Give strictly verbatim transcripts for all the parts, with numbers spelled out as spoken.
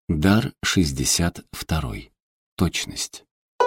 Дар шестьдесят второй. Точность.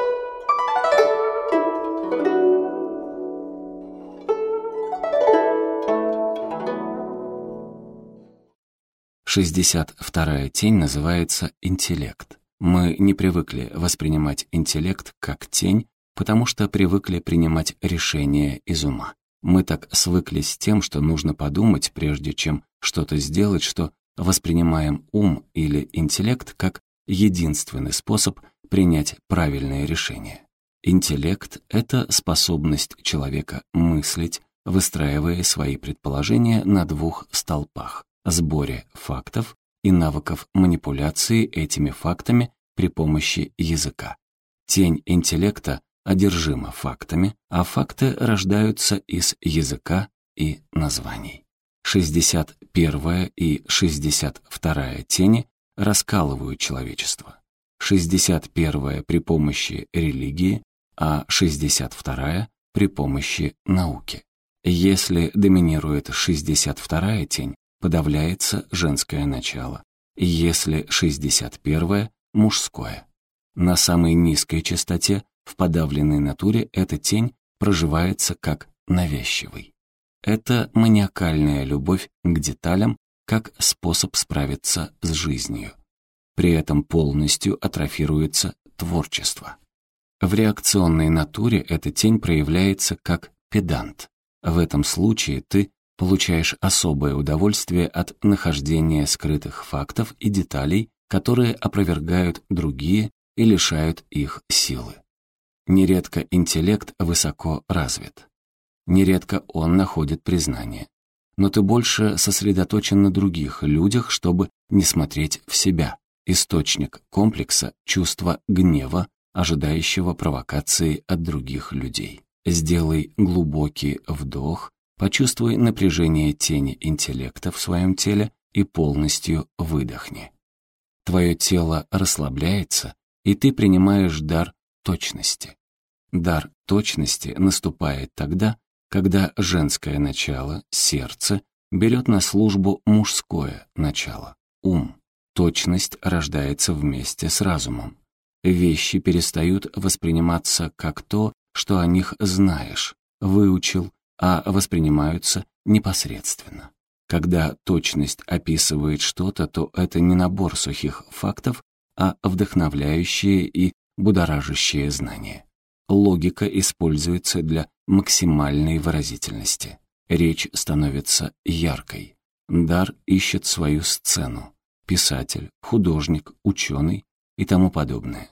шестьдесят вторая тень называется интеллект. Мы не привыкли воспринимать интеллект как тень, потому что привыкли принимать решения из ума. Мы так свыклись с тем, что нужно подумать, прежде чем что-то сделать, что воспринимаем ум или интеллект как единственный способ принять правильное решение. Интеллект — это способность человека мыслить, выстраивая свои предположения на двух столпах — сборе фактов и навыков манипуляции этими фактами при помощи языка. Тень интеллекта одержима фактами, а факты рождаются из языка и названий. шестьдесят первая и шестьдесят вторая тени раскалывают человечество. шестьдесят первая при помощи религии, а шестьдесят вторая при помощи науки. Если доминирует шестьдесят вторая тень, подавляется женское начало, если шестьдесят первая — мужское. На самой низкой частоте в подавленной натуре эта тень проживается как навязчивый. Это маниакальная любовь к деталям как способ справиться с жизнью. При этом полностью атрофируется творчество. В реакционной натуре эта тень проявляется как педант. В этом случае ты получаешь особое удовольствие от нахождения скрытых фактов и деталей, которые опровергают другие и лишают их силы. Нередко интеллект высоко развит. Нередко он находит признание. Но ты больше сосредоточен на других людях, чтобы не смотреть в себя. Источник комплекса — чувство гнева, ожидающего провокации от других людей. Сделай глубокий вдох, почувствуй напряжение тени интеллекта в своем теле и полностью выдохни. Твое тело расслабляется, и ты принимаешь дар точности. Дар точности наступает тогда, когда женское начало, сердце, берет на службу мужское начало, ум. Точность рождается вместе с разумом. Вещи перестают восприниматься как то, что о них знаешь, выучил, а воспринимаются непосредственно. Когда точность описывает что-то, то это не набор сухих фактов, а вдохновляющие и будоражащие знания. Логика используется для максимальной выразительности. Речь становится яркой. Дар ищет свою сцену. Писатель, художник, ученый и тому подобное.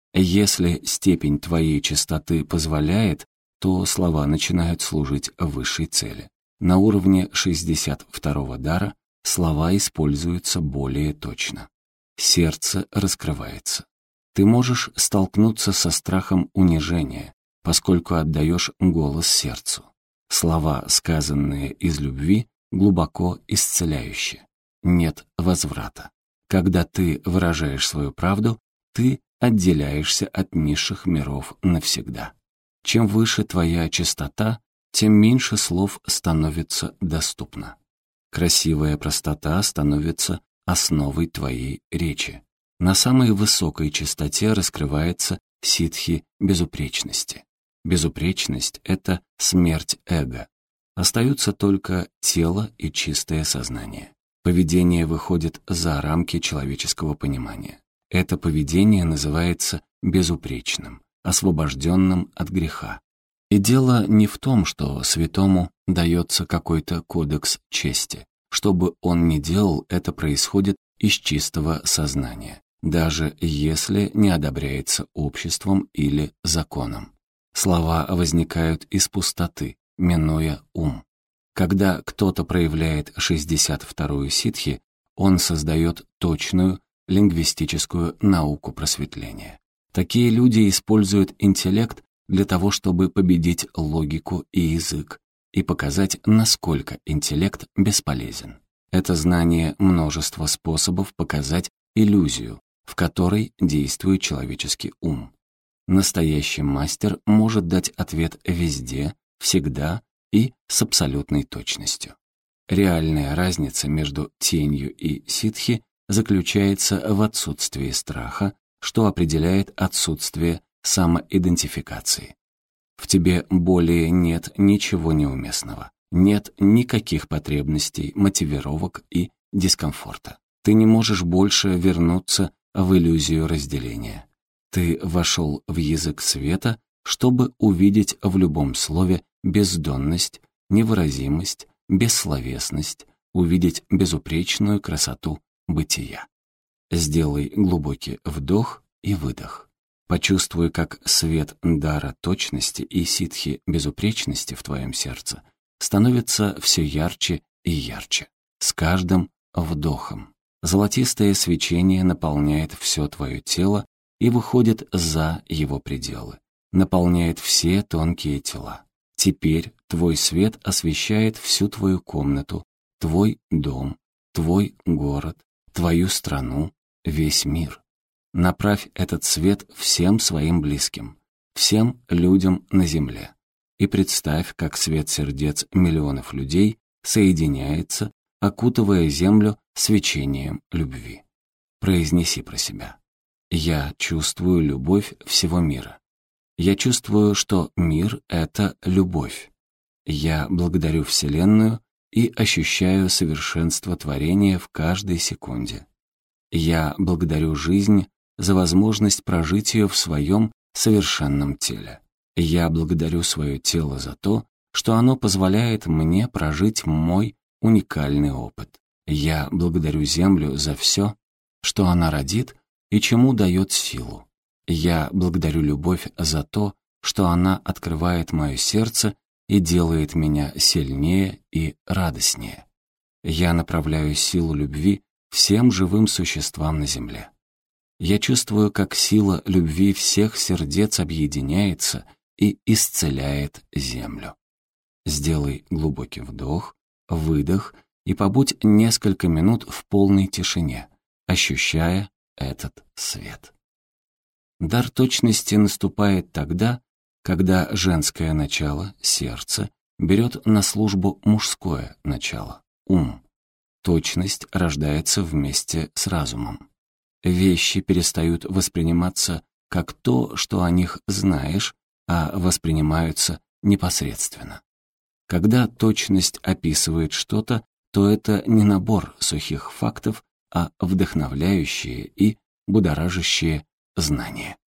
Если степень твоей чистоты позволяет, то слова начинают служить высшей цели. На уровне шестьдесят второго дара слова используются более точно. Сердце раскрывается. Ты можешь столкнуться со страхом унижения, поскольку отдаешь голос сердцу. Слова, сказанные из любви, глубоко исцеляющие. Нет возврата. Когда ты выражаешь свою правду, ты отделяешься от низших миров навсегда. Чем выше твоя чистота, тем меньше слов становится доступно. Красивая простота становится основой твоей речи. На самой высокой частоте раскрывается ситхи безупречности. Безупречность — это смерть эго. Остаются только тело и чистое сознание. Поведение выходит за рамки человеческого понимания. Это поведение называется безупречным, освобожденным от греха. И дело не в том, что святому дается какой-то кодекс чести. Что бы он ни делал, это происходит из чистого сознания, даже если не одобряется обществом или законом. Слова возникают из пустоты, минуя ум. Когда кто-то проявляет шестьдесят вторую ситхи, он создает точную лингвистическую науку просветления. Такие люди используют интеллект для того, чтобы победить логику и язык и показать, насколько интеллект бесполезен. Это знание множества способов показать иллюзию, в которой действует человеческий ум. Настоящий мастер может дать ответ везде, всегда и с абсолютной точностью. Реальная разница между тенью и ситхи заключается в отсутствии страха, что определяет отсутствие самоидентификации. В тебе более нет ничего неуместного, нет никаких потребностей, мотивировок и дискомфорта. Ты не можешь больше вернуться в иллюзию разделения. Ты вошел в язык света, чтобы увидеть в любом слове бездонность, невыразимость, бессловесность, увидеть безупречную красоту бытия. Сделай глубокий вдох и выдох. Почувствуй, как свет дара точности и ситхи безупречности в твоем сердце становится все ярче и ярче. С каждым вдохом золотистое свечение наполняет все твое тело и выходит за его пределы, наполняет все тонкие тела. Теперь твой свет освещает всю твою комнату, твой дом, твой город, твою страну, весь мир. Направь этот свет всем своим близким, всем людям на земле. И представь, как свет сердец миллионов людей соединяется, окутывая землю свечением любви. Произнеси про себя. Я чувствую любовь всего мира. Я чувствую, что мир — это любовь. Я благодарю Вселенную и ощущаю совершенство творения в каждой секунде. Я благодарю жизнь за возможность прожить ее в своем совершенном теле. Я благодарю свое тело за то, что оно позволяет мне прожить мой уникальный опыт. Я благодарю Землю за все, что она родит и чему дает силу. Я благодарю любовь за то, что она открывает мое сердце и делает меня сильнее и радостнее. Я направляю силу любви всем живым существам на Земле. Я чувствую, как сила любви всех сердец объединяется и исцеляет Землю. Сделай глубокий вдох, выдох и побудь несколько минут в полной тишине, ощущая этот свет. Дар точности наступает тогда, когда женское начало, сердце, берет на службу мужское начало, ум. Точность рождается вместе с разумом. Вещи перестают восприниматься как то, что о них знаешь, а воспринимаются непосредственно. Когда точность описывает что-то, то это не набор сухих фактов, а вдохновляющие и будоражащие знания.